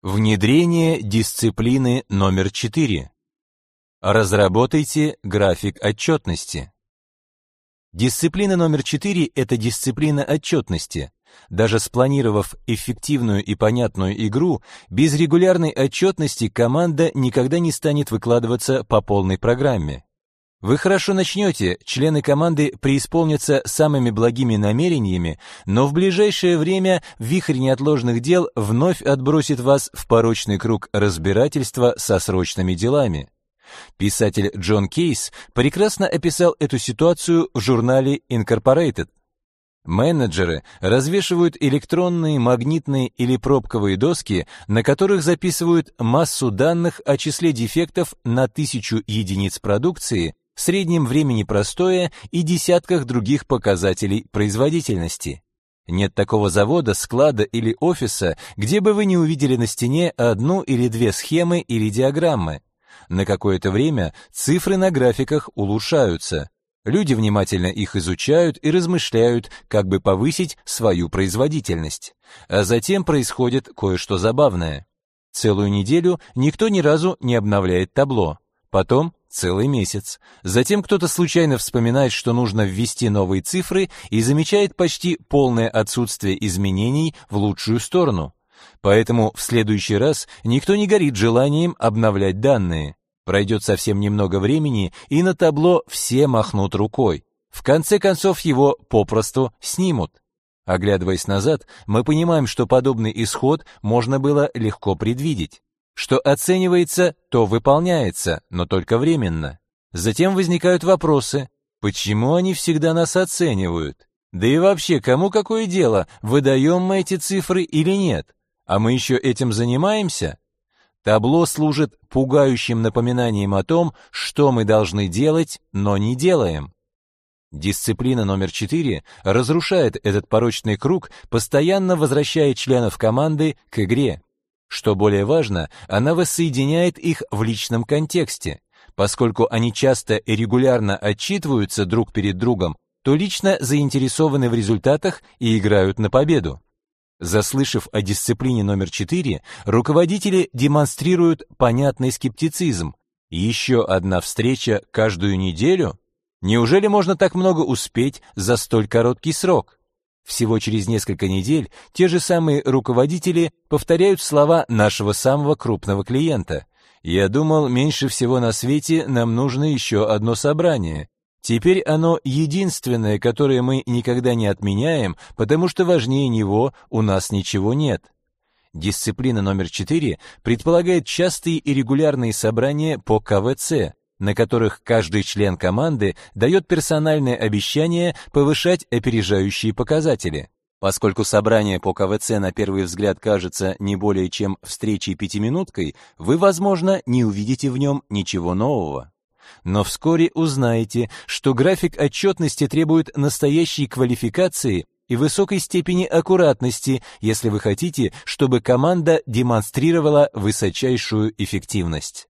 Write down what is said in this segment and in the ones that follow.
Внедрение дисциплины номер 4. Разработайте график отчетности. Дисциплина номер 4 – это дисциплина отчетности. Даже спланировав эффективную и понятную игру, без регулярной отчетности команда никогда не станет выкладываться по полной программе. Вы хорошо начнете, члены команды преисполнятся самыми благими намерениями, но в ближайшее время вихрь неотложных дел вновь отбросит вас в порочный круг разбирательства со срочными делами. Писатель Джон Кейс прекрасно описал эту ситуацию в журнале Incorporated. Менеджеры развешивают электронные, магнитные или пробковые доски, на которых записывают массу данных о числе дефектов на 1000 единиц продукции, среднем времени простоя и десятках других показателей производительности. Нет такого завода, склада или офиса, где бы вы не увидели на стене одну или две схемы или диаграммы. На какое-то время цифры на графиках улучшаются. Люди внимательно их изучают и размышляют, как бы повысить свою производительность. А затем происходит кое-что забавное. Целую неделю никто ни разу не обновляет табло. Потом целый месяц. Затем кто-то случайно вспоминает, что нужно ввести новые цифры и замечает почти полное отсутствие изменений в лучшую сторону. Поэтому в следующий раз никто не горит желанием обновлять данные. Пройдет совсем немного времени, и на табло все махнут рукой. В конце концов его попросту снимут. Оглядываясь назад, мы понимаем, что подобный исход можно было легко предвидеть. Что оценивается, то выполняется, но только временно. Затем возникают вопросы: почему они всегда нас оценивают? Да и вообще, кому какое дело, выдаем мы эти цифры или нет? А мы еще этим занимаемся? Табло служит пугающим напоминанием о том, что мы должны делать, но не делаем. Дисциплина номер 4 разрушает этот порочный круг, постоянно возвращая членов команды к игре. Что более важно, она воссоединяет их в личном контексте. Поскольку они часто и регулярно отчитываются друг перед другом, то лично заинтересованы в результатах и играют на победу. Заслышав о дисциплине номер 4, руководители демонстрируют понятный скептицизм. Еще одна встреча каждую неделю? Неужели можно так много успеть за столь короткий срок? Всего через несколько недель те же самые руководители повторяют слова нашего самого крупного клиента. «Я думал, меньше всего на свете нам нужно еще одно собрание. Теперь оно единственное, которое мы никогда не отменяем, потому что важнее него у нас ничего нет». Дисциплина номер 4 предполагает частые и регулярные собрания по КВЦ, на которых каждый член команды дает персональное обещание повышать опережающие показатели. Поскольку собрание по КВЦ на первый взгляд кажется не более чем встречей пятиминуткой, вы, возможно, не увидите в нем ничего нового. Но вскоре узнаете, что график отчетности требует настоящей квалификации и высокой степени аккуратности, если вы хотите, чтобы команда демонстрировала высочайшую эффективность.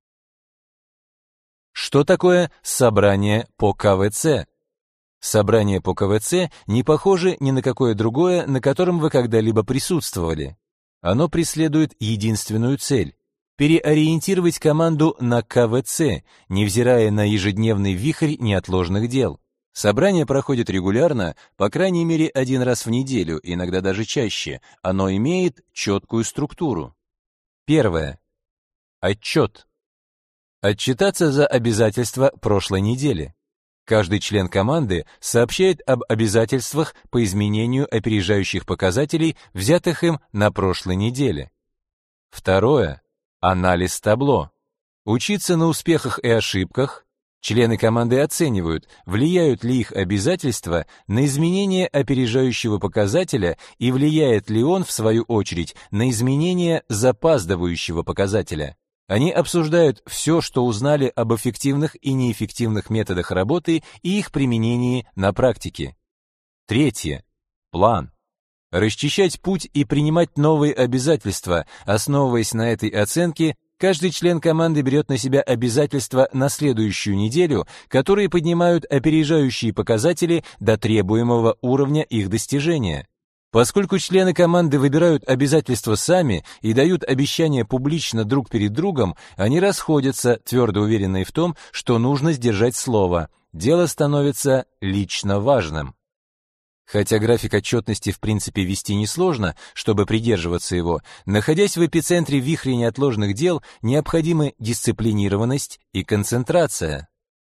Что такое собрание по КВЦ? Собрание по КВЦ не похоже ни на какое другое, на котором вы когда-либо присутствовали. Оно преследует единственную цель – переориентировать команду на КВЦ, невзирая на ежедневный вихрь неотложных дел. Собрание проходит регулярно, по крайней мере один раз в неделю, иногда даже чаще. Оно имеет четкую структуру. Первое. Отчет. Отчитаться за обязательства прошлой недели. Каждый член команды сообщает об обязательствах по изменению опережающих показателей, взятых им на прошлой неделе. Второе. Анализ табло. Учиться на успехах и ошибках. Члены команды оценивают, влияют ли их обязательства на изменение опережающего показателя и влияет ли он, в свою очередь, на изменение запаздывающего показателя. Они обсуждают все, что узнали об эффективных и неэффективных методах работы и их применении на практике. Третье. План. Расчищать путь и принимать новые обязательства. Основываясь на этой оценке, каждый член команды берет на себя обязательства на следующую неделю, которые поднимают опережающие показатели до требуемого уровня их достижения. Поскольку члены команды выбирают обязательства сами и дают обещания публично друг перед другом, они расходятся, твердо уверенные в том, что нужно сдержать слово. Дело становится лично важным. Хотя график отчетности в принципе вести несложно, чтобы придерживаться его, находясь в эпицентре вихря неотложных дел, необходимы дисциплинированность и концентрация.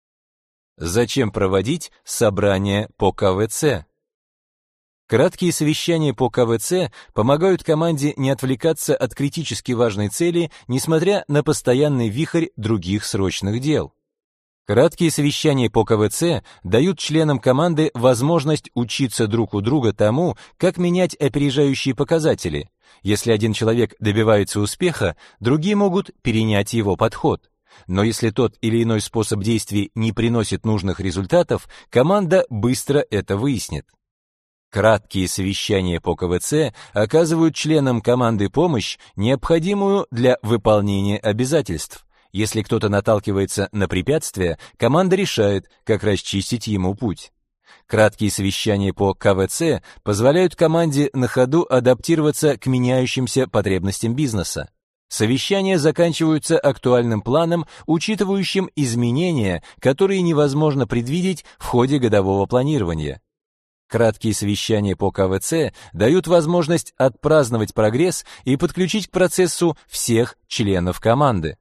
Зачем проводить собрания по КВЦ? Краткие совещания по КВЦ помогают команде не отвлекаться от критически важной цели, несмотря на постоянный вихрь других срочных дел. Краткие совещания по КВЦ дают членам команды возможность учиться друг у друга тому, как менять опережающие показатели. Если один человек добивается успеха, другие могут перенять его подход. Но если тот или иной способ действий не приносит нужных результатов, команда быстро это выяснит. Краткие совещания по КВЦ оказывают членам команды помощь, необходимую для выполнения обязательств. Если кто-то наталкивается на препятствия, команда решает, как расчистить ему путь. Краткие совещания по КВЦ позволяют команде на ходу адаптироваться к меняющимся потребностям бизнеса. Совещания заканчиваются актуальным планом, учитывающим изменения, которые невозможно предвидеть в ходе годового планирования. Краткие совещания по КВЦ дают возможность отпраздновать прогресс и подключить к процессу всех членов команды.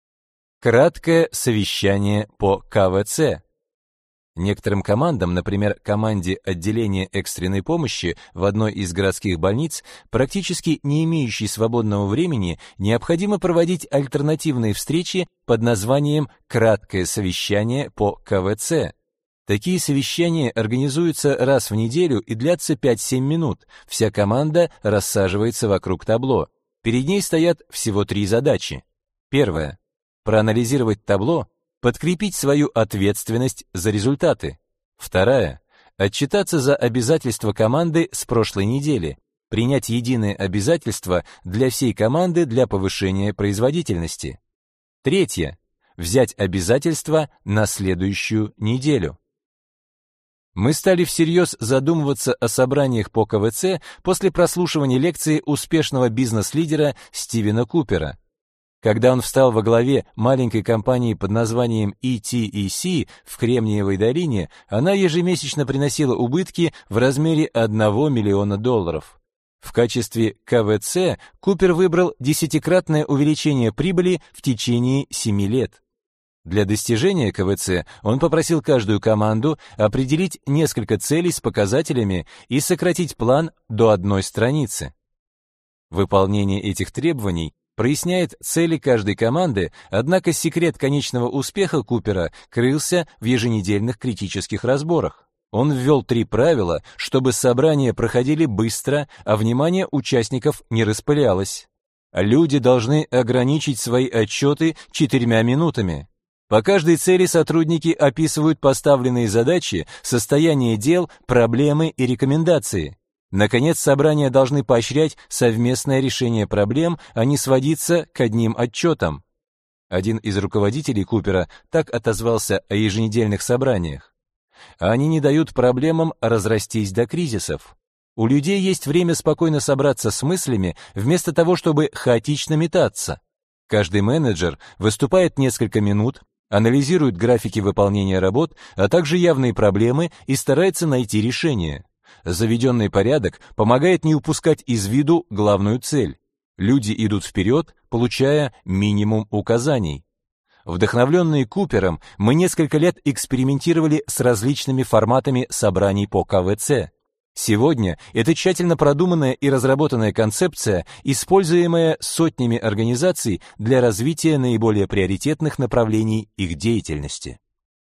Краткое совещание по КВЦ. Некоторым командам, например, команде отделения экстренной помощи в одной из городских больниц, практически не имеющей свободного времени, необходимо проводить альтернативные встречи под названием «краткое совещание по КВЦ». Такие совещания организуются раз в неделю и длятся 5-7 минут. Вся команда рассаживается вокруг табло. Перед ней стоят всего 3 задачи. Первая — проанализировать табло, подкрепить свою ответственность за результаты. Вторая — отчитаться за обязательства команды с прошлой недели, принять единое обязательство для всей команды для повышения производительности. Третья — взять обязательства на следующую неделю. Мы стали всерьез задумываться о собраниях по КВЦ после прослушивания лекции успешного бизнес-лидера Стивена Купера. Когда он встал во главе маленькой компании под названием ETEC в Кремниевой долине, она ежемесячно приносила убытки в размере $1 миллиона. В качестве КВЦ Купер выбрал 10-кратное увеличение прибыли в течение 7 лет. Для достижения КВЦ он попросил каждую команду определить несколько целей с показателями и сократить план до 1 страницы. Выполнение этих требований проясняет цели каждой команды, однако секрет конечного успеха Купера крылся в еженедельных критических разборах. Он ввел 3 правила, чтобы собрания проходили быстро, а внимание участников не распылялось. Люди должны ограничить свои отчеты 4 минутами. По каждой цели сотрудники описывают поставленные задачи, состояние дел, проблемы и рекомендации. Наконец, собрания должны поощрять совместное решение проблем, а не сводиться к одним отчетам. Один из руководителей Купера так отозвался о еженедельных собраниях. Они не дают проблемам разрастись до кризисов. У людей есть время спокойно собраться с мыслями, вместо того, чтобы хаотично метаться. Каждый менеджер выступает несколько минут, анализирует графики выполнения работ, а также явные проблемы и старается найти решение. Заведенный порядок помогает не упускать из виду главную цель. Люди идут вперед, получая минимум указаний. Вдохновленные Купером, мы несколько лет экспериментировали с различными форматами собраний по КВЦ. Сегодня это тщательно продуманная и разработанная концепция, используемая сотнями организаций для развития наиболее приоритетных направлений их деятельности.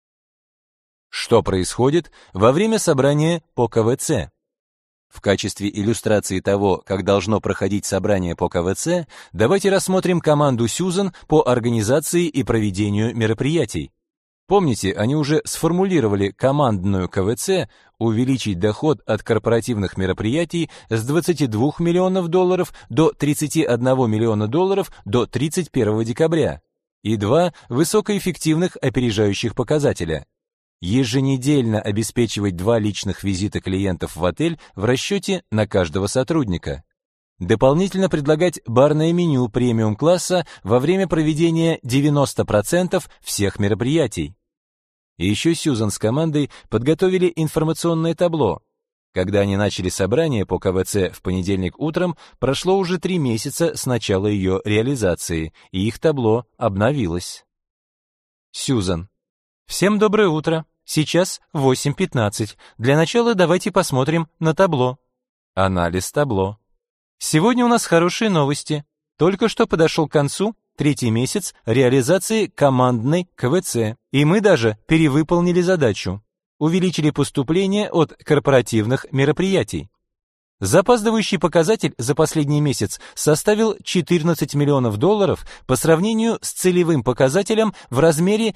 Что происходит во время собрания по КВЦ? В качестве иллюстрации того, как должно проходить собрание по КВЦ, давайте рассмотрим команду Сьюзан по организации и проведению мероприятий. Помните, они уже сформулировали командную КВЦ увеличить доход от корпоративных мероприятий с $22 миллионов до $31 миллиона до 31 декабря и 2 высокоэффективных опережающих показателя. еженедельно обеспечивать 2 личных визита клиентов в отель в расчете на каждого сотрудника. Дополнительно предлагать барное меню премиум-класса во время проведения 90% всех мероприятий. И еще Сьюзан с командой подготовили информационное табло. Когда они начали собрание по КВЦ в понедельник утром, прошло уже 3 месяца с начала ее реализации, и их табло обновилось. Сьюзан. Всем доброе утро. Сейчас 8:15. Для начала давайте посмотрим на табло. Анализ табло. Сегодня у нас хорошие новости. Только что подошел к концу 3-й месяц реализации командной КВЦ, и мы даже перевыполнили задачу. Увеличили поступления от корпоративных мероприятий. Запаздывающий показатель за последний месяц составил $14 миллионов по сравнению с целевым показателем в размере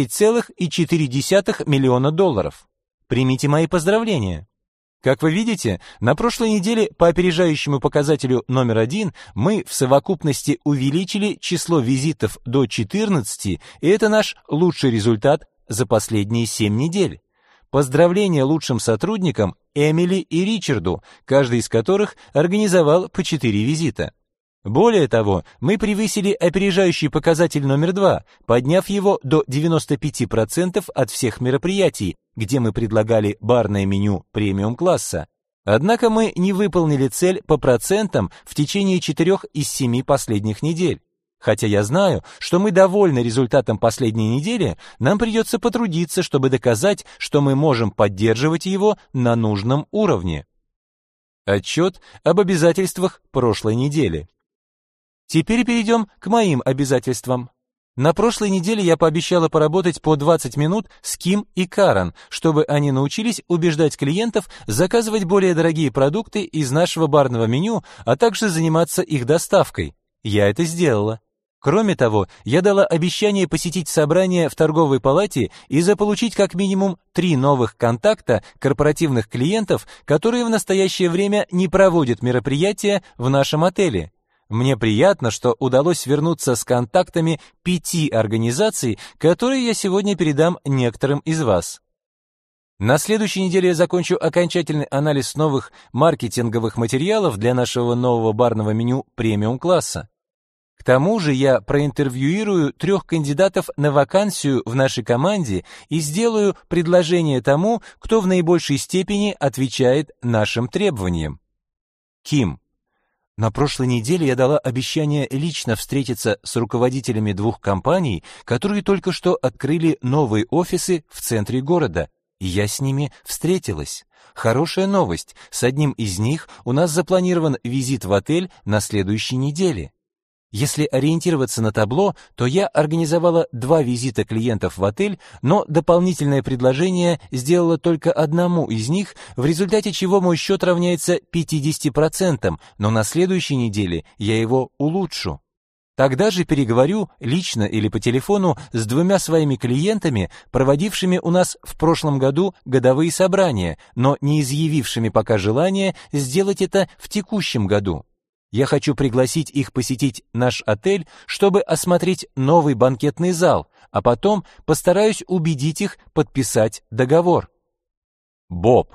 $10,4 миллиона. Примите мои поздравления. Как вы видите, на прошлой неделе по опережающему показателю номер 1 мы в совокупности увеличили число визитов до 14, и это наш лучший результат за последние 7 недель. Поздравления лучшим сотрудникам Эмили и Ричарду, каждый из которых организовал по 4 визита. Более того, мы превысили опережающий показатель номер 2, подняв его до 95% от всех мероприятий, где мы предлагали барное меню премиум-класса. Однако мы не выполнили цель по процентам в течение 4 из 7 последних недель. Хотя я знаю, что мы довольны результатом последней недели, нам придется потрудиться, чтобы доказать, что мы можем поддерживать его на нужном уровне. Отчет об обязательствах прошлой недели. Теперь перейдем к моим обязательствам. На прошлой неделе я пообещала поработать по 20 минут с Ким и Карен, чтобы они научились убеждать клиентов заказывать более дорогие продукты из нашего барного меню, а также заниматься их доставкой. Я это сделала. Кроме того, я дала обещание посетить собрание в торговой палате и заполучить как минимум 3 новых контакта корпоративных клиентов, которые в настоящее время не проводят мероприятия в нашем отеле. Мне приятно, что удалось вернуться с контактами 5 организаций, которые я сегодня передам некоторым из вас. На следующей неделе я закончу окончательный анализ новых маркетинговых материалов для нашего нового барного меню премиум-класса. К тому же я проинтервьюирую 3 кандидатов на вакансию в нашей команде и сделаю предложение тому, кто в наибольшей степени отвечает нашим требованиям. Ким. На прошлой неделе я дала обещание лично встретиться с руководителями 2 компаний, которые только что открыли новые офисы в центре города, и я с ними встретилась. Хорошая новость, с одним из них у нас запланирован визит в отель на следующей неделе. Если ориентироваться на табло, то я организовала 2 визита клиентов в отель, но дополнительное предложение сделала только одному из них, в результате чего мой счет равняется 50%, но на следующей неделе я его улучшу. Тогда же переговорю лично или по телефону с 2 своими клиентами, проводившими у нас в прошлом году годовые собрания, но не изъявившими пока желания сделать это в текущем году. Я хочу пригласить их посетить наш отель, чтобы осмотреть новый банкетный зал, а потом постараюсь убедить их подписать договор. Боб.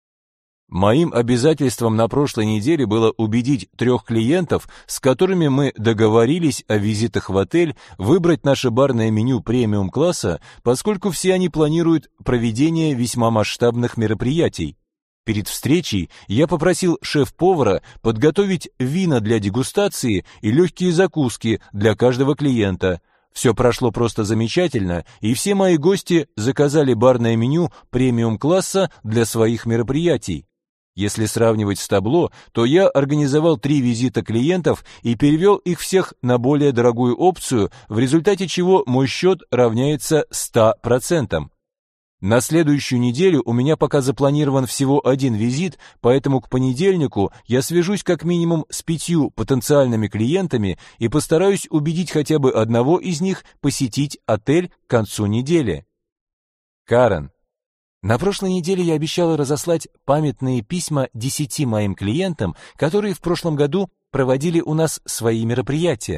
Моим обязательством на прошлой неделе было убедить 3 клиентов, с которыми мы договорились о визитах в отель, выбрать наше барное меню премиум-класса, поскольку все они планируют проведение весьма масштабных мероприятий. Перед встречей я попросил шеф-повара подготовить вина для дегустации и легкие закуски для каждого клиента. Все прошло просто замечательно, и все мои гости заказали барное меню премиум-класса для своих мероприятий. Если сравнивать с табло, то я организовал 3 визита клиентов и перевел их всех на более дорогую опцию, в результате чего мой счет равняется 100%. На следующую неделю у меня пока запланирован всего 1 визит, поэтому к понедельнику я свяжусь как минимум с 5 потенциальными клиентами и постараюсь убедить хотя бы одного из них посетить отель к концу недели. Карен. На прошлой неделе я обещала разослать памятные письма 10 моим клиентам, которые в прошлом году проводили у нас свои мероприятия.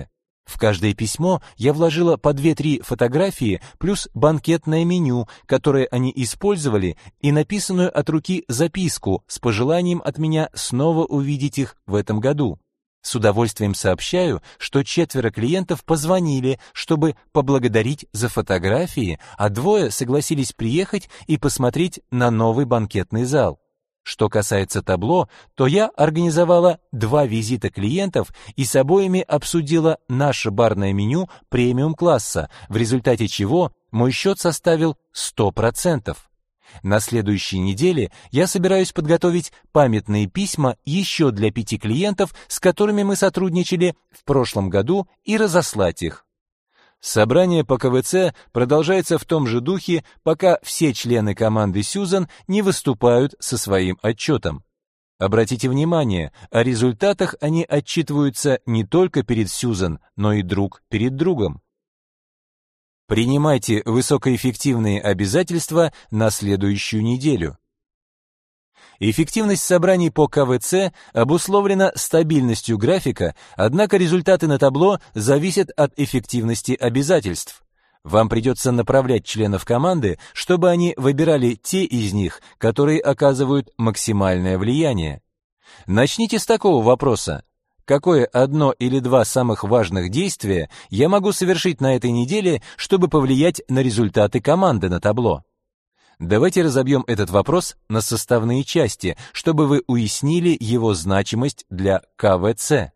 В каждое письмо я вложила по 2-3 фотографии плюс банкетное меню, которое они использовали, и написанную от руки записку с пожеланием от меня снова увидеть их в этом году. С удовольствием сообщаю, что 4 клиентов позвонили, чтобы поблагодарить за фотографии, а 2 согласились приехать и посмотреть на новый банкетный зал. Что касается табло, то я организовала 2 визита клиентов и с обоими обсудила наше барное меню премиум-класса, в результате чего мой счет составил 100%. На следующей неделе я собираюсь подготовить памятные письма еще для 5 клиентов, с которыми мы сотрудничали в прошлом году, и разослать их. Собрание по КВЦ продолжается в том же духе, пока все члены команды Сьюзан не выступают со своим отчетом. Обратите внимание, о результатах они отчитываются не только перед Сьюзан, но и друг перед другом. Принимайте высокоэффективные обязательства на следующую неделю. Эффективность собраний по КВЦ обусловлена стабильностью графика, однако результаты на табло зависят от эффективности обязательств. Вам придется направлять членов команды, чтобы они выбирали те из них, которые оказывают максимальное влияние. Начните с такого вопроса. Какое одно или 2 самых важных действия я могу совершить на этой неделе, чтобы повлиять на результаты команды на табло? Давайте разобьем этот вопрос на составные части, чтобы вы уяснили его значимость для КВЦ.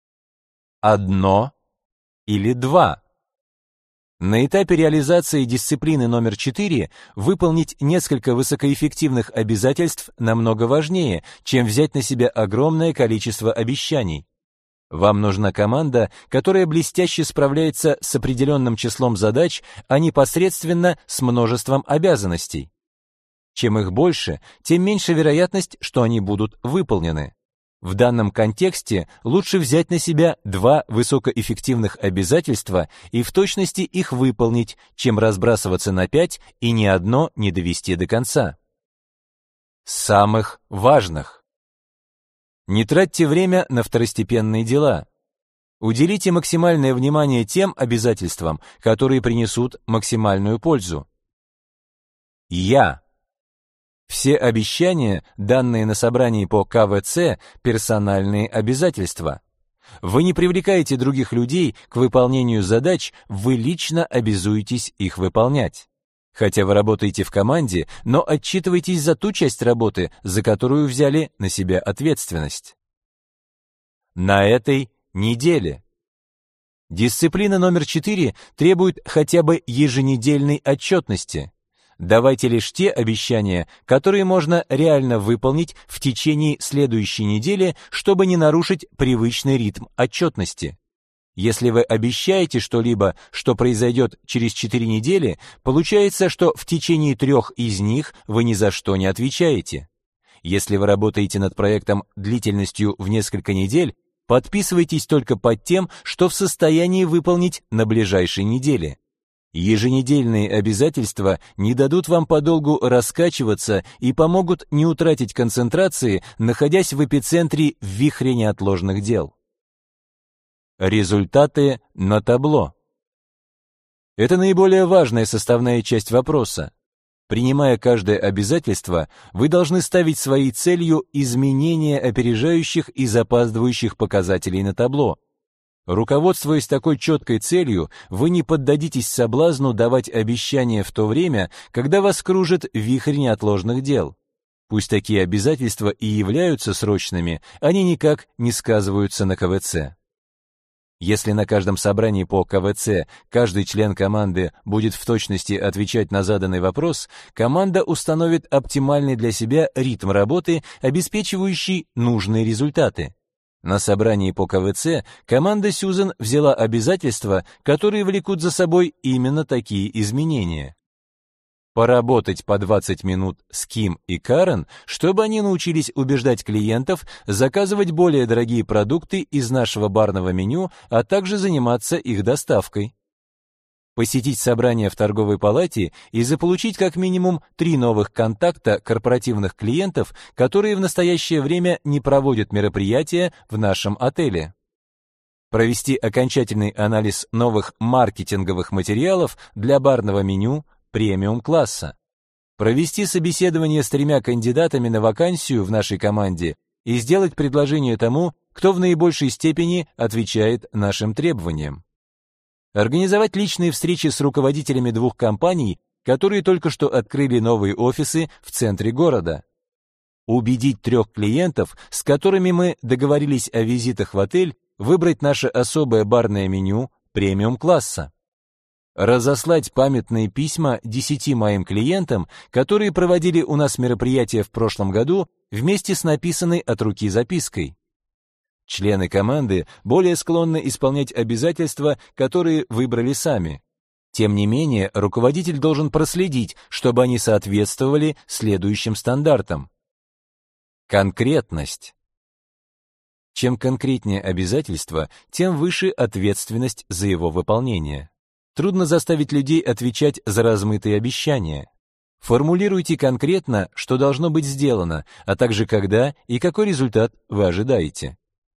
1 или 2. На этапе реализации дисциплины номер 4 выполнить несколько высокоэффективных обязательств намного важнее, чем взять на себя огромное количество обещаний. Вам нужна команда, которая блестяще справляется с определенным числом задач, а непосредственно с множеством обязанностей. Чем их больше, тем меньше вероятность, что они будут выполнены. В данном контексте лучше взять на себя 2 высокоэффективных обязательства и в точности их выполнить, чем разбрасываться на 5 и ни одно не довести до конца. Самых важных. Не тратьте время на второстепенные дела. Уделите максимальное внимание тем обязательствам, которые принесут максимальную пользу. Все обещания, данные на собрании по КВЦ, персональные обязательства. Вы не привлекаете других людей к выполнению задач, вы лично обязуетесь их выполнять. Хотя вы работаете в команде, но отчитывайтесь за ту часть работы, за которую взяли на себя ответственность. На этой неделе. Дисциплина номер 4 требует хотя бы еженедельной отчетности. Давайте лишь те обещания, которые можно реально выполнить в течение следующей недели, чтобы не нарушить привычный ритм отчетности. Если вы обещаете что-либо, что произойдет через 4 недели, получается, что в течение 3 из них вы ни за что не отвечаете. Если вы работаете над проектом длительностью в несколько недель, подписывайтесь только под тем, что в состоянии выполнить на ближайшей неделе. Еженедельные обязательства не дадут вам подолгу раскачиваться и помогут не утратить концентрации, находясь в эпицентре вихря неотложных дел. Результаты на табло. Это наиболее важная составная часть вопроса. Принимая каждое обязательство, вы должны ставить своей целью изменение опережающих и запаздывающих показателей на табло. Руководствуясь такой четкой целью, вы не поддадитесь соблазну давать обещания в то время, когда вас кружит вихрь неотложных дел. Пусть такие обязательства и являются срочными, они никак не сказываются на КВЦ. Если на каждом собрании по КВЦ каждый член команды будет в точности отвечать на заданный вопрос, команда установит оптимальный для себя ритм работы, обеспечивающий нужные результаты. На собрании по КВЦ команда Сьюзан взяла обязательства, которые влекут за собой именно такие изменения. Поработать по 20 минут с Ким и Карен, чтобы они научились убеждать клиентов заказывать более дорогие продукты из нашего барного меню, а также заниматься их доставкой. Посетить собрание в торговой палате и заполучить как минимум 3 новых контакта корпоративных клиентов, которые в настоящее время не проводят мероприятия в нашем отеле. провести окончательный анализ новых маркетинговых материалов для барного меню премиум-класса, провести собеседование с 3 кандидатами на вакансию в нашей команде и сделать предложение тому, кто в наибольшей степени отвечает нашим требованиям. Организовать личные встречи с руководителями 2 компаний, которые только что открыли новые офисы в центре города. Убедить 3 клиентов, с которыми мы договорились о визитах в отель, выбрать наше особое барное меню премиум-класса. Разослать памятные письма 10 моим клиентам, которые проводили у нас мероприятие в прошлом году, вместе с написанной от руки запиской. Члены команды более склонны исполнять обязательства, которые выбрали сами. Тем не менее, руководитель должен проследить, чтобы они соответствовали следующим стандартам. Конкретность. Чем конкретнее обязательство, тем выше ответственность за его выполнение. Трудно заставить людей отвечать за размытые обещания. Формулируйте конкретно, что должно быть сделано, а также когда и какой результат вы ожидаете.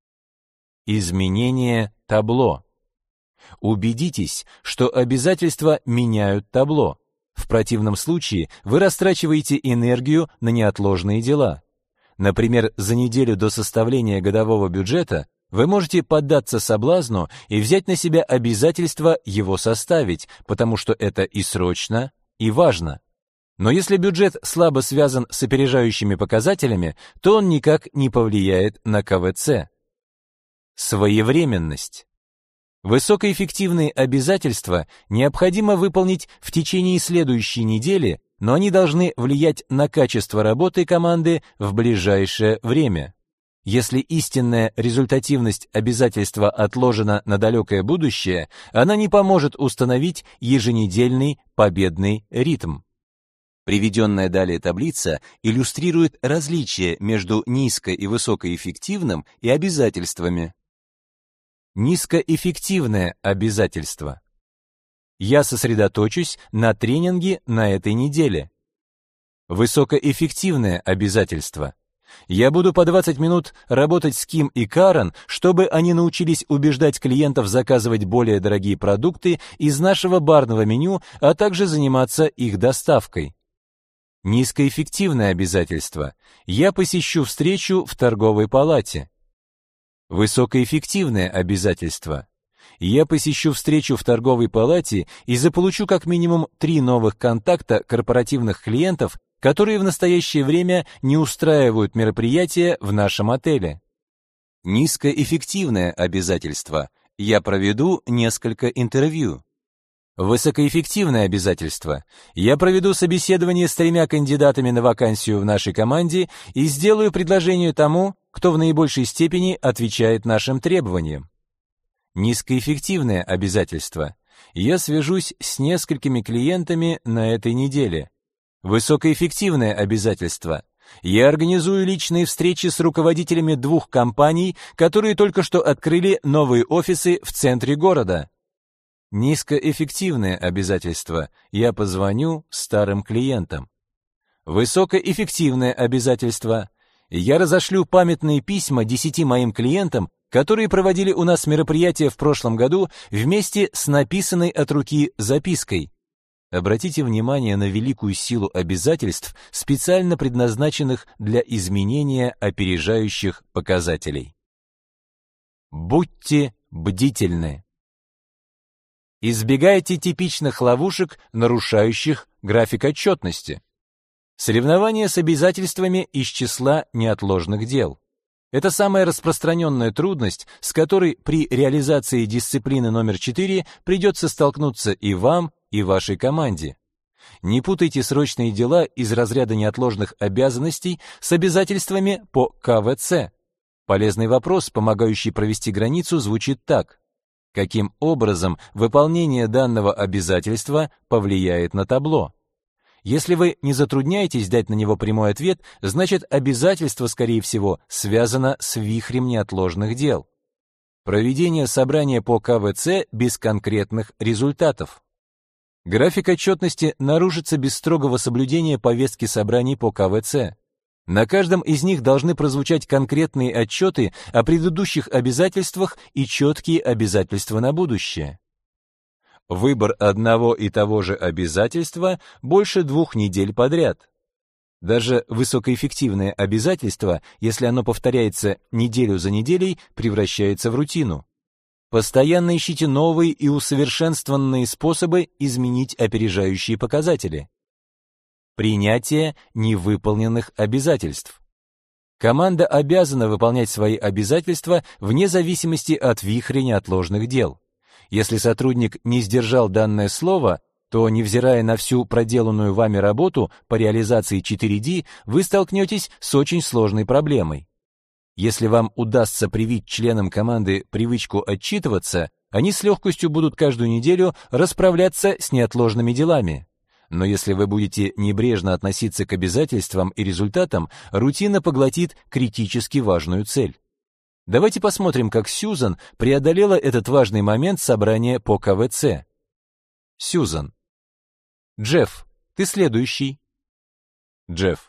Изменение табло. Убедитесь, что обязательства меняют табло. В противном случае вы растрачиваете энергию на неотложные дела. Например, за неделю до составления годового бюджета вы можете поддаться соблазну и взять на себя обязательство его составить, потому что это и срочно, и важно. Но если бюджет слабо связан с опережающими показателями, то он никак не повлияет на КВЦ. Своевременность. Высокоэффективные обязательства необходимо выполнить в течение следующей недели, но они должны влиять на качество работы команды в ближайшее время. Если истинная результативность обязательства отложена на далекое будущее, она не поможет установить еженедельный победный ритм. Приведенная далее таблица иллюстрирует различия между низко- и высокоэффективным и обязательствами. Низкоэффективное обязательство. Я сосредоточусь на тренинге на этой неделе. Высокоэффективное обязательство. Я буду по 20 минут работать с Ким и Карен, чтобы они научились убеждать клиентов заказывать более дорогие продукты из нашего барного меню, а также заниматься их доставкой. Низкоэффективное обязательство. Я посещу встречу в торговой палате. Высокоэффективное обязательство. Я посещу встречу в торговой палате и заполучу как минимум 3 новых контакта корпоративных клиентов, которые в настоящее время не устраивают мероприятия в нашем отеле. Низкоэффективное обязательство. Я проведу несколько интервью. Высокоэффективное обязательство. Я проведу собеседование с 3 кандидатами на вакансию в нашей команде и сделаю предложение тому, кто в наибольшей степени отвечает нашим требованиям. Низкоэффективное обязательство. Я свяжусь с несколькими клиентами на этой неделе. Высокоэффективное обязательство. Я организую личные встречи с руководителями 2 компаний, которые только что открыли новые офисы в центре города. Низкоэффективное обязательство. Я позвоню старым клиентам. Высокоэффективное обязательство. Я разошлю памятные письма 10 моим клиентам, которые проводили у нас мероприятие в прошлом году вместе с написанной от руки запиской. Обратите внимание на великую силу обязательств, специально предназначенных для изменения опережающих показателей. Будьте бдительны. Избегайте типичных ловушек, нарушающих график отчетности. Соревнование с обязательствами из числа неотложных дел. Это самая распространенная трудность, с которой при реализации дисциплины номер 4 придется столкнуться и вам, и вашей команде. Не путайте срочные дела из разряда неотложных обязанностей с обязательствами по КВЦ. Полезный вопрос, помогающий провести границу, звучит так: каким образом выполнение данного обязательства повлияет на табло? Если вы не затрудняетесь дать на него прямой ответ, значит обязательство, скорее всего, связано с вихрем неотложных дел. Проведение собрания по КВЦ без конкретных результатов. График отчетности нарушится без строгого соблюдения повестки собраний по КВЦ. На каждом из них должны прозвучать конкретные отчеты о предыдущих обязательствах и четкие обязательства на будущее. Выбор одного и того же обязательства больше 2 недель подряд. Даже высокоэффективное обязательство, если оно повторяется неделю за неделей, превращается в рутину. Постоянно ищите новые и усовершенствованные способы изменить опережающие показатели. Принятие невыполненных обязательств. Команда обязана выполнять свои обязательства вне зависимости от вихря неотложных дел. Если сотрудник не сдержал данное слово, то, невзирая на всю проделанную вами работу по реализации 4D, вы столкнетесь с очень сложной проблемой. Если вам удастся привить членам команды привычку отчитываться, они с легкостью будут каждую неделю расправляться с неотложными делами. Но если вы будете небрежно относиться к обязательствам и результатам, рутина поглотит критически важную цель. Давайте посмотрим, как Сьюзан преодолела этот важный момент собрания по КВЦ. Сьюзан. Джефф, ты следующий. Джефф.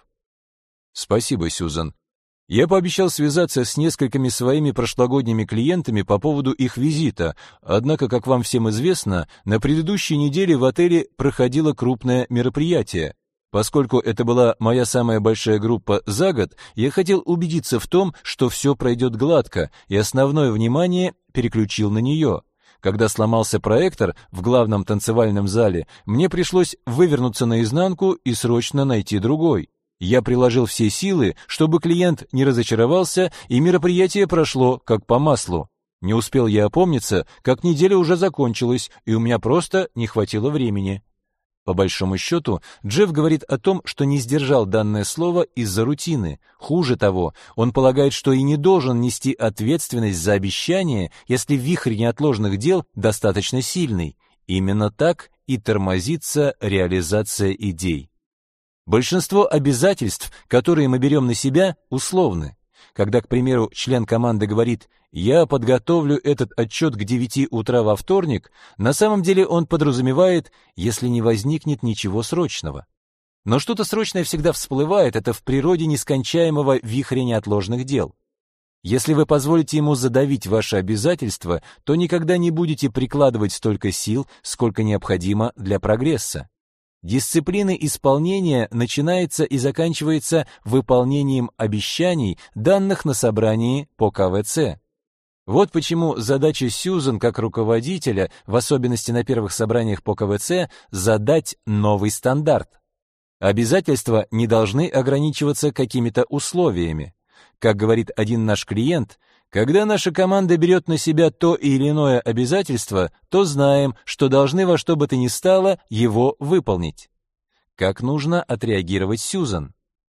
Спасибо, Сьюзан. Я пообещал связаться с несколькими своими прошлогодними клиентами по поводу их визита, однако, как вам всем известно, на предыдущей неделе в отеле проходило крупное мероприятие. Поскольку это была моя самая большая группа за год, я хотел убедиться в том, что все пройдет гладко, и основное внимание переключил на нее. Когда сломался проектор в главном танцевальном зале, мне пришлось вывернуться наизнанку и срочно найти другой. Я приложил все силы, чтобы клиент не разочаровался, и мероприятие прошло как по маслу. Не успел я опомниться, как неделя уже закончилась, и у меня просто не хватило времени. По большому счету, Джефф говорит о том, что не сдержал данное слово из-за рутины. Хуже того, он полагает, что и не должен нести ответственность за обещание, если вихрь неотложных дел достаточно сильный. Именно так и тормозится реализация идей. Большинство обязательств, которые мы берем на себя, условны. Когда, к примеру, член команды говорит «я подготовлю этот отчет к 9 утра во вторник», на самом деле он подразумевает, если не возникнет ничего срочного. Но что-то срочное всегда всплывает, это в природе нескончаемого вихря неотложных дел. Если вы позволите ему задавить ваши обязательства, то никогда не будете прикладывать столько сил, сколько необходимо для прогресса. Дисциплина исполнения начинается и заканчивается выполнением обещаний, данных на собрании по КВЦ. Вот почему задача Сьюзан как руководителя, в особенности на первых собраниях по КВЦ, задать новый стандарт. Обязательства не должны ограничиваться какими-то условиями. Как говорит один наш клиент, когда наша команда берет на себя то или иное обязательство, то знаем, что должны во что бы то ни стало его выполнить. Как нужно отреагировать Сьюзан?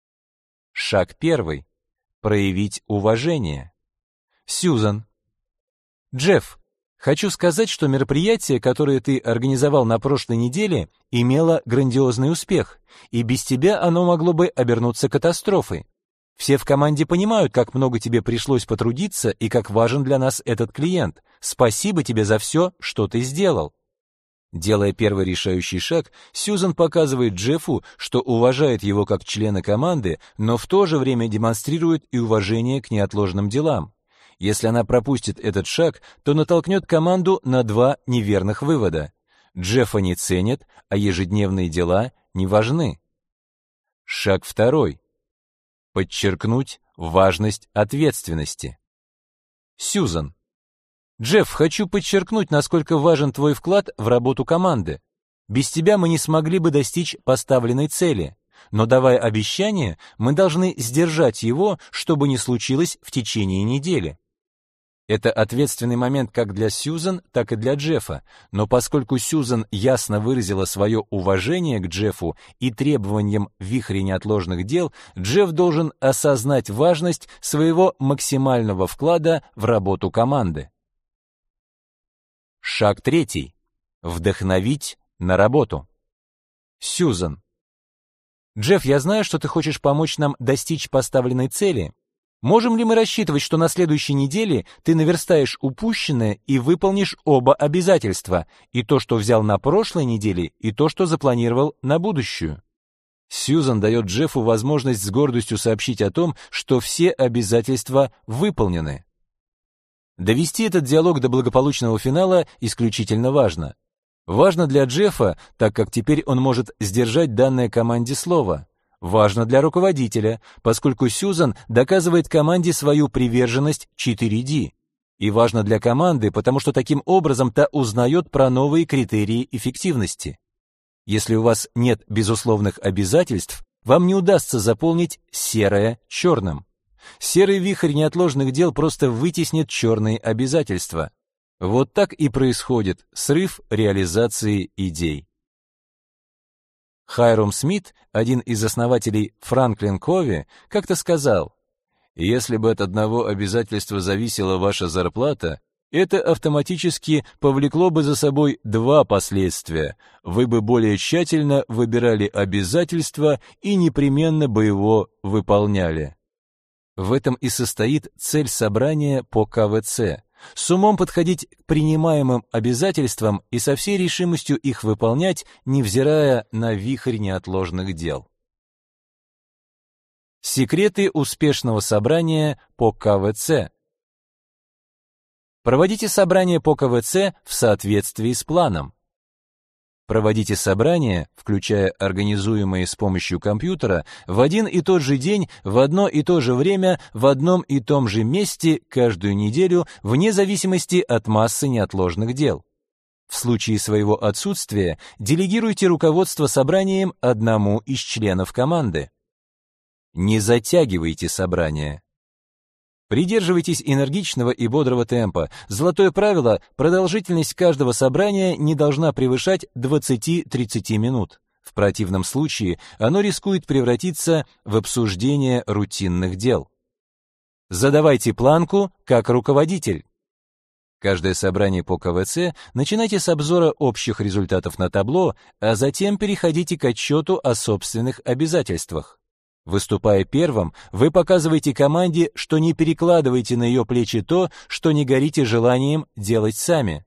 Шаг 1. Проявить уважение. Сьюзан. Джефф, хочу сказать, что мероприятие, которое ты организовал на прошлой неделе, имело грандиозный успех, и без тебя оно могло бы обернуться катастрофой. Все в команде понимают, как много тебе пришлось потрудиться и как важен для нас этот клиент. Спасибо тебе за все, что ты сделал. Делая первый решающий шаг, Сьюзан показывает Джеффу, что уважает его как члена команды, но в то же время демонстрирует и уважение к неотложным делам. Если она пропустит этот шаг, то натолкнет команду на 2 неверных вывода. Джеффа не ценят, а ежедневные дела не важны. Шаг 2. Подчеркнуть важность ответственности. Сьюзан. Джефф, хочу подчеркнуть, насколько важен твой вклад в работу команды. Без тебя мы не смогли бы достичь поставленной цели. Но давая обещание, мы должны сдержать его, что бы ни случилось в течение недели. Это ответственный момент как для Сьюзан, так и для Джеффа, но поскольку Сьюзан ясно выразила свое уважение к Джеффу и требованиям в вихре неотложных дел, Джефф должен осознать важность своего максимального вклада в работу команды. Шаг 3. Вдохновить на работу. Сьюзан. Джефф, я знаю, что ты хочешь помочь нам достичь поставленной цели. Можем ли мы рассчитывать, что на следующей неделе ты наверстаешь упущенное и выполнишь оба обязательства, и то, что взял на прошлой неделе, и то, что запланировал на будущую? Сьюзан дает Джеффу возможность с гордостью сообщить о том, что все обязательства выполнены. Довести этот диалог до благополучного финала исключительно важно. Важно для Джеффа, так как теперь он может сдержать данное команде слово. Важно для руководителя, поскольку Сьюзан доказывает команде свою приверженность 4D. И важно для команды, потому что таким образом та узнает про новые критерии эффективности. Если у вас нет безусловных обязательств, вам не удастся заполнить серое черным. Серый вихрь неотложных дел просто вытеснит черные обязательства. Вот так и происходит срыв реализации идей. Хайрам Смит, один из основателей Franklin Covey, как-то сказал: «Если бы от одного обязательства зависела ваша зарплата, это автоматически повлекло бы за собой два последствия. Вы бы более тщательно выбирали обязательства и непременно бы его выполняли». В этом и состоит цель собрания по КВЦ. С умом подходить к принимаемым обязательствам и со всей решимостью их выполнять, невзирая на вихрь неотложных дел. Секреты успешного собрания по КВЦ. Проводите собрание по КВЦ в соответствии с планом. Проводите собрания, включая организуемые с помощью компьютера, в один и тот же день, в одно и то же время, в одном и том же месте, каждую неделю, вне зависимости от массы неотложных дел. В случае своего отсутствия делегируйте руководство собранием одному из членов команды. Не затягивайте собрание. Придерживайтесь энергичного и бодрого темпа. Золотое правило: продолжительность каждого собрания не должна превышать 20-30 минут. В противном случае оно рискует превратиться в обсуждение рутинных дел. Задавайте планку как руководитель. Каждое собрание по КВЦ начинайте с обзора общих результатов на табло, а затем переходите к отчету о собственных обязательствах. Выступая первым, вы показываете команде, что не перекладываете на ее плечи то, что не горите желанием делать сами.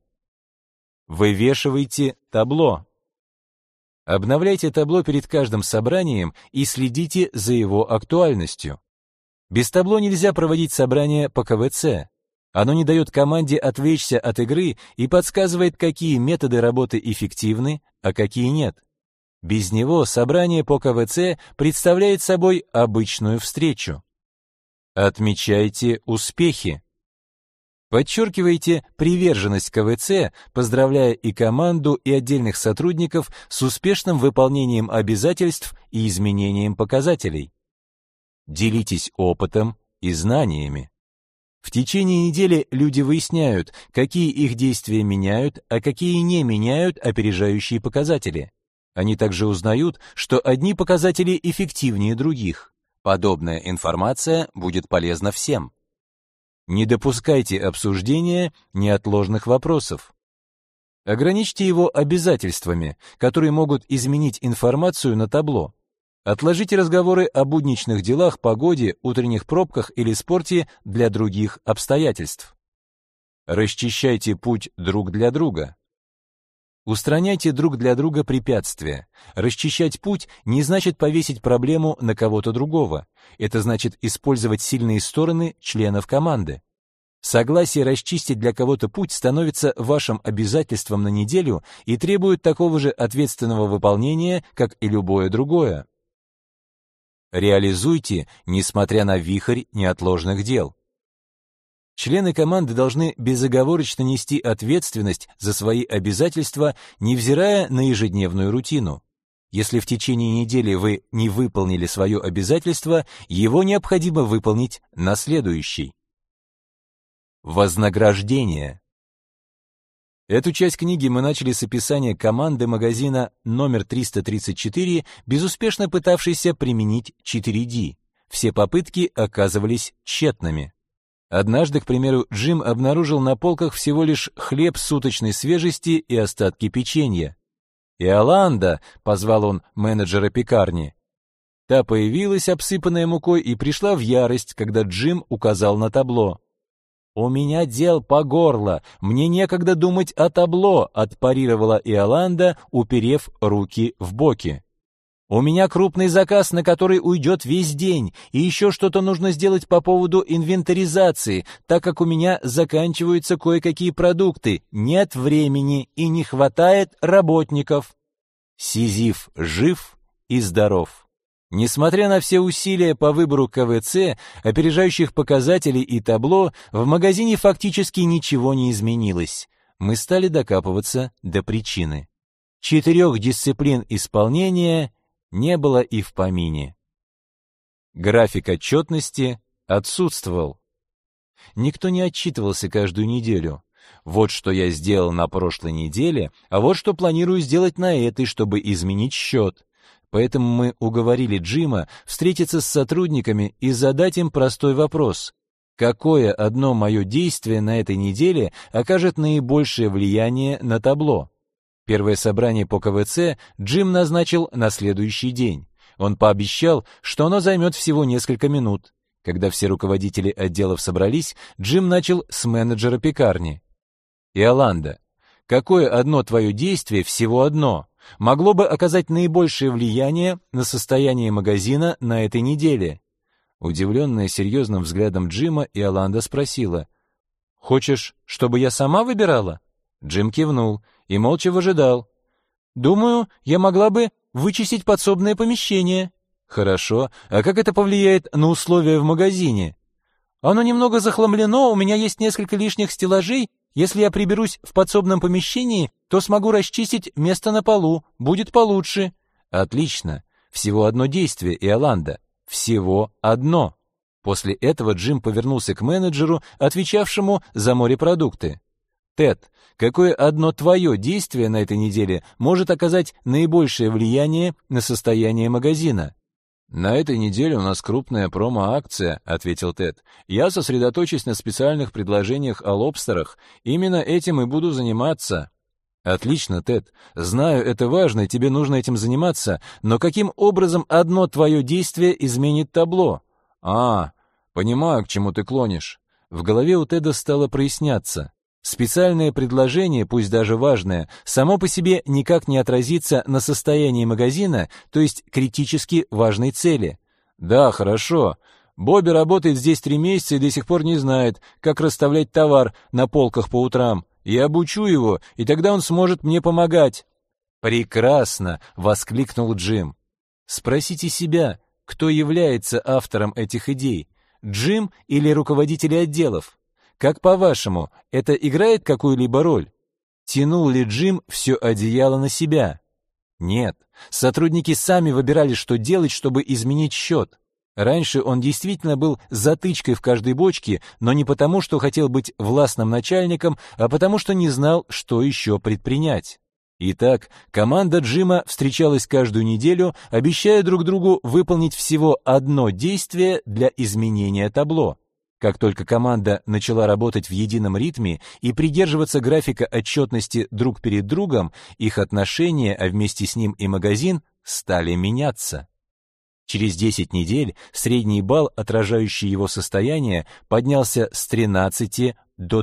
Вывешивайте табло. Обновляйте табло перед каждым собранием и следите за его актуальностью. Без табло нельзя проводить собрания по КВЦ. Оно не дает команде отвлечься от игры и подсказывает, какие методы работы эффективны, а какие нет. Без него собрание по КВЦ представляет собой обычную встречу. Отмечайте успехи. Подчеркивайте приверженность КВЦ, поздравляя и команду, и отдельных сотрудников с успешным выполнением обязательств и изменением показателей. Делитесь опытом и знаниями. В течение недели люди выясняют, какие их действия меняют, а какие не меняют опережающие показатели. Они также узнают, что одни показатели эффективнее других. Подобная информация будет полезна всем. Не допускайте обсуждения неотложных вопросов. Ограничьте его обязательствами, которые могут изменить информацию на табло. Отложите разговоры о будничных делах, погоде, утренних пробках или спорте для других обстоятельств. Расчищайте путь друг для друга. Устраняйте друг для друга препятствия. Расчищать путь не значит повесить проблему на кого-то другого. Это значит использовать сильные стороны членов команды. Согласие расчистить для кого-то путь становится вашим обязательством на неделю и требует такого же ответственного выполнения, как и любое другое. Реализуйте, несмотря на вихрь неотложных дел. Члены команды должны безоговорочно нести ответственность за свои обязательства, невзирая на ежедневную рутину. Если в течение недели вы не выполнили свое обязательство, его необходимо выполнить на следующий. Вознаграждение. Эту часть книги мы начали с описания команды магазина номер 334, безуспешно пытавшейся применить 4D. Все попытки оказывались тщетными. Однажды, к примеру, Джим обнаружил на полках всего лишь хлеб суточной свежести и остатки печенья. «Иоланда!» — позвал он менеджера пекарни. Та появилась, обсыпанная мукой, и пришла в ярость, когда Джим указал на табло. «У меня дел по горло, мне некогда думать о табло», — отпарировала Иоланда, уперев руки в боки. У меня крупный заказ, на который уйдет весь день, и еще что-то нужно сделать по поводу инвентаризации, так как у меня заканчиваются кое-какие продукты, нет времени и не хватает работников. Сизиф жив и здоров. Несмотря на все усилия по выбору КВЦ, опережающих показателей и табло, в магазине фактически ничего не изменилось. Мы стали докапываться до причины. 4 дисциплин исполнения не было и в помине. График отчетности отсутствовал. Никто не отчитывался каждую неделю. Вот что я сделал на прошлой неделе, а вот что планирую сделать на этой, чтобы изменить счет. Поэтому мы уговорили Джима встретиться с сотрудниками и задать им простой вопрос. Какое одно мое действие на этой неделе окажет наибольшее влияние на табло? Первое собрание по КВЦ Джим назначил на следующий день. Он пообещал, что оно займет всего несколько минут. Когда все руководители отделов собрались, Джим начал с менеджера пекарни. «Иоланда, какое одно твое действие, всего одно, могло бы оказать наибольшее влияние на состояние магазина на этой неделе?» Удивленная серьезным взглядом Джима, Иоланда спросила: «Хочешь, чтобы я сама выбирала?» Джим кивнул и молча выжидал. «Думаю, я могла бы вычистить подсобное помещение». «Хорошо, а как это повлияет на условия в магазине?» «Оно немного захламлено, у меня есть несколько лишних стеллажей. Если я приберусь в подсобном помещении, то смогу расчистить место на полу, будет получше». «Отлично, всего одно действие, Иоланда, всего одно». После этого Джим повернулся к менеджеру, отвечавшему за морепродукты. «Тед, какое одно твое действие на этой неделе может оказать наибольшее влияние на состояние магазина?» «На этой неделе у нас крупная промо-акция», — ответил Тед. «Я сосредоточусь на специальных предложениях о лобстерах. Именно этим и буду заниматься». «Отлично, Тед. Знаю, это важно, и тебе нужно этим заниматься, но каким образом одно твое действие изменит табло?» Понимаю, к чему ты клонишь». В голове у Теда стало проясняться. Специальное предложение, пусть даже важное, само по себе никак не отразится на состоянии магазина, то есть критически важной цели. «Да, хорошо. Бобби работает здесь 3 месяца и до сих пор не знает, как расставлять товар на полках по утрам. Я обучу его, и тогда он сможет мне помогать». «Прекрасно!» — воскликнул Джим. Спросите себя, кто является автором этих идей, Джим или руководители отделов? Как по-вашему, это играет какую-либо роль? Тянул ли Джим все одеяло на себя? Нет, сотрудники сами выбирали, что делать, чтобы изменить счет. Раньше он действительно был затычкой в каждой бочке, но не потому, что хотел быть властным начальником, а потому, что не знал, что еще предпринять. Итак, команда Джима встречалась каждую неделю, обещая друг другу выполнить всего одно действие для изменения табло. Как только команда начала работать в едином ритме и придерживаться графика отчетности друг перед другом, их отношения, а вместе с ним и магазин, стали меняться. Через 10 недель средний балл, отражающий его состояние, поднялся с 13 до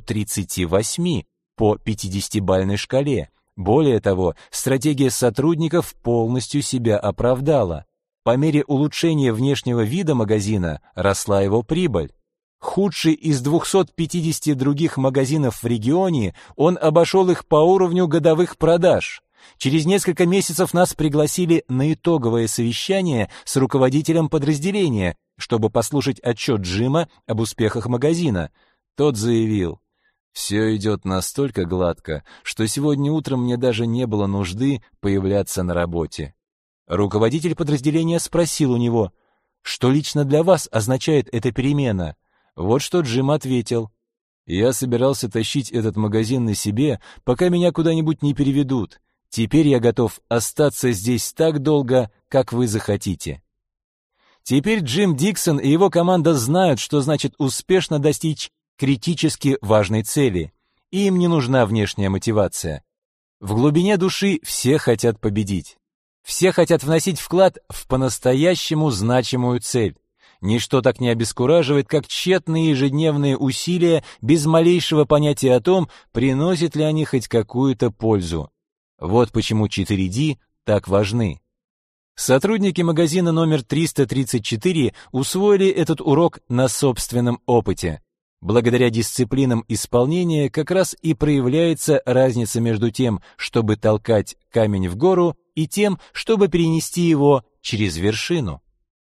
38 по 50-бальной шкале. Более того, стратегия сотрудников полностью себя оправдала. По мере улучшения внешнего вида магазина росла его прибыль. Худший из 250 других магазинов в регионе, он обошел их по уровню годовых продаж. Через несколько месяцев нас пригласили на итоговое совещание с руководителем подразделения, чтобы послушать отчет Джима об успехах магазина. Тот заявил: «Все идет настолько гладко, что сегодня утром мне даже не было нужды появляться на работе». Руководитель подразделения спросил у него: «Что лично для вас означает эта перемена?» Вот что Джим ответил: «Я собирался тащить этот магазин на себе, пока меня куда-нибудь не переведут. Теперь я готов остаться здесь так долго, как вы захотите». Теперь Джим Диксон и его команда знают, что значит успешно достичь критически важной цели. Им не нужна внешняя мотивация. В глубине души все хотят победить. Все хотят вносить вклад в по-настоящему значимую цель. Ничто так не обескураживает, как тщетные ежедневные усилия без малейшего понятия о том, приносят ли они хоть какую-то пользу. Вот почему 4D так важны. Сотрудники магазина номер 334 усвоили этот урок на собственном опыте. Благодаря дисциплинам исполнения как раз и проявляется разница между тем, чтобы толкать камень в гору, и тем, чтобы перенести его через вершину.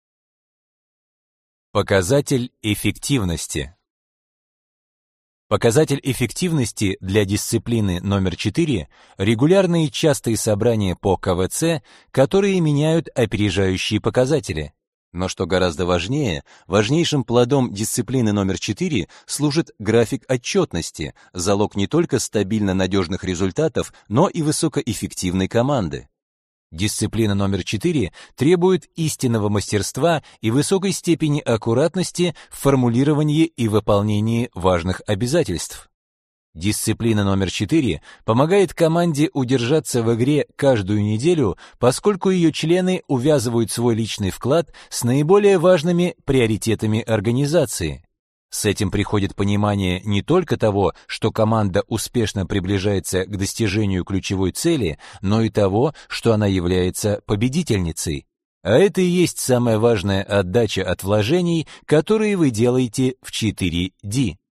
Показатель эффективности. Показатель эффективности для дисциплины номер 4 – регулярные частые собрания по КВЦ, которые меняют опережающие показатели. Но что гораздо важнее, важнейшим плодом дисциплины номер 4 служит график отчетности, залог не только стабильно надежных результатов, но и высокоэффективной команды. Дисциплина номер 4 требует истинного мастерства и высокой степени аккуратности в формулировании и выполнении важных обязательств. Дисциплина номер 4 помогает команде удержаться в игре каждую неделю, поскольку ее члены увязывают свой личный вклад с наиболее важными приоритетами организации. С этим приходит понимание не только того, что команда успешно приближается к достижению ключевой цели, но и того, что она является победительницей. А это и есть самая важная отдача от вложений, которые вы делаете в 4D.